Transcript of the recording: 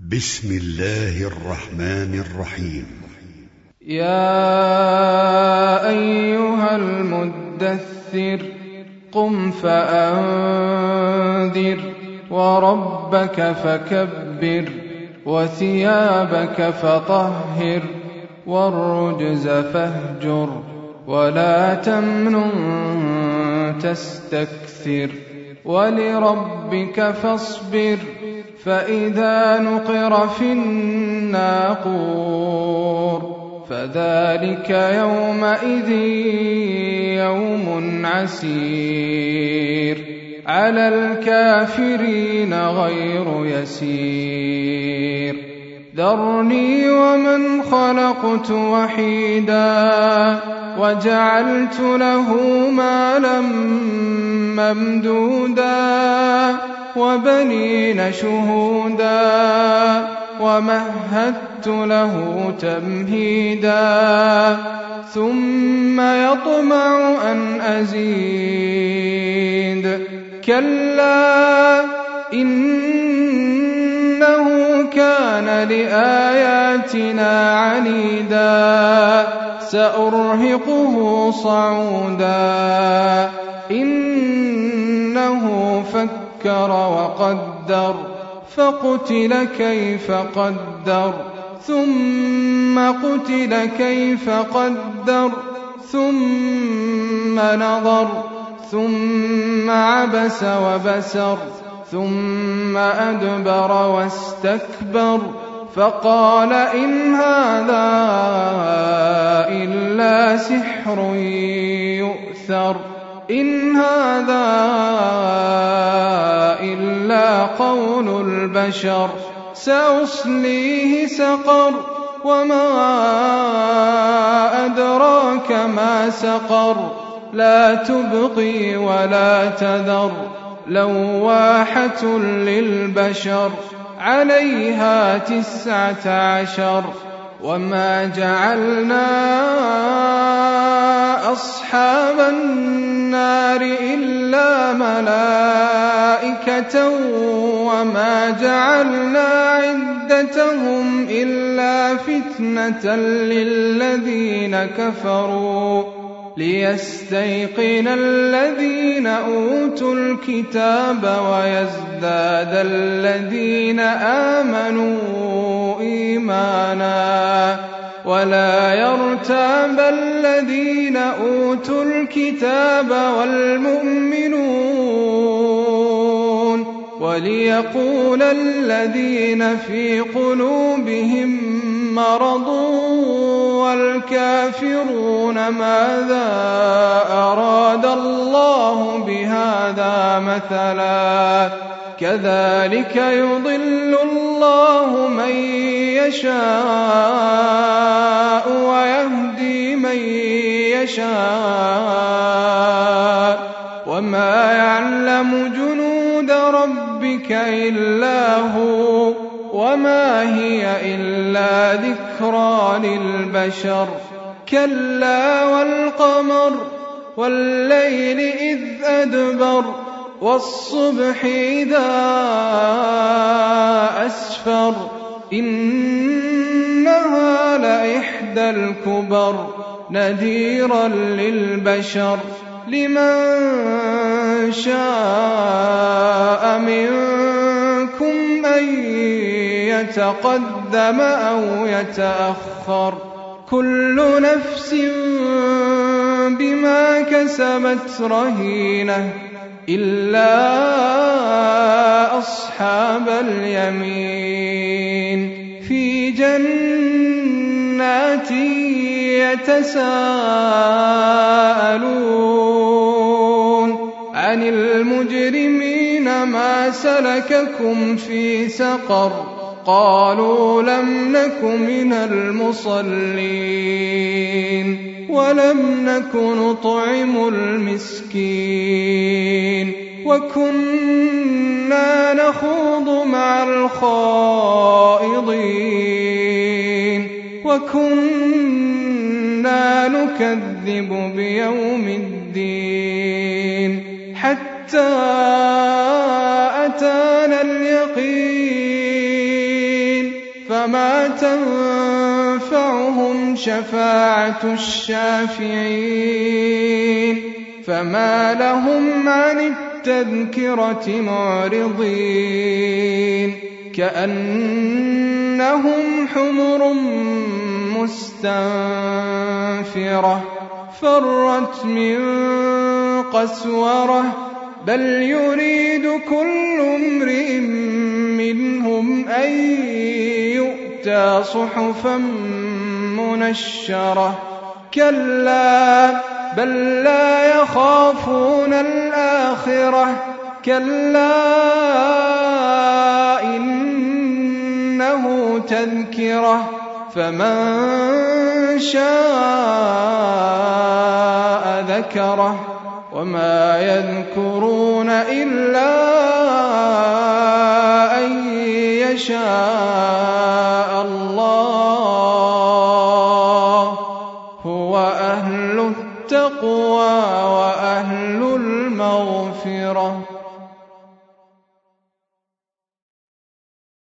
بسم الله الرحمن الرحيم. يا أيها المدثر قم فأنذر وربك فكبر وثيابك فطهر والرجز فاهجر ولا تمنن تستكثر ولربك فاصبر فإذا نقر في الناقور فذلك يومئذ يوم عسير على الكافرين غير يسير ذرني ومن خلقت وحيدا وجعلت له مالا ممدودا وبنين شهودا ومهدت له تمهيدا ثم يطمع أن أزيد كلا إنه كان لآياتنا عنيدا سأرهقه صعودا إنه فكر وقدر فقتل كيف قدر ثم قتل كيف قدر ثم نظر ثم عبس وبسر ثم أدبر واستكبر فقال إن هذا إلا سحر يؤثر إن هذا إلا قول البشر سأصليه سقر وما أدراك ما سقر لا تبقي ولا تذر لواحة للبشر عليها 19 وما جعلنا أصحاب النار إلا ملائكة وما جعلنا عدتهم إلا فتنة للذين كفروا ليستيقن الذين أوتوا الكتاب ويزداد الذين آمنوا إيمانا ولا يرتاب الذين أوتوا الكتاب والمؤمنون وليقول الذين في قلوبهم مرض والكافرون ماذا أراد الله بهذا مثلا كذلك يضل الله من يشاء ويهدي من يشاء وما يعلم جنود ربك إلا هو وما هي إلا ذكرى للبشر كلا والقمر والليل إذ أدبر والصبح إذا أسفر إنها لإحدى الكبر نذيرا للبشر لمن شاء منكم أن يتقدم أو يتأخر كل نفس بما كسبت رهينة إلا أصحاب اليمين في جنات يتساءلون عن المجرمين ما سلككم في سقر قالوا لم نك من المصلين ولم نك نطعم المسكين وكنا نخوض مع الخائضين وكنا نكذب بيوم الدين حتى أتانا اليقين فما تنفعهم شفاعة الشافعين فما لهم عن التذكرة معرضين كأنهم حمر مستنفرة فرت من قسورة بل يريد كل امرئ منهم أن يؤتى صحفا منشرة كلا بل لا يخافون الآخرة كلا إنه تذكرة فمن شاء ذكره وما يذكرون إلا أن يشاء الله هو أهل التقوى وأهل المغفرة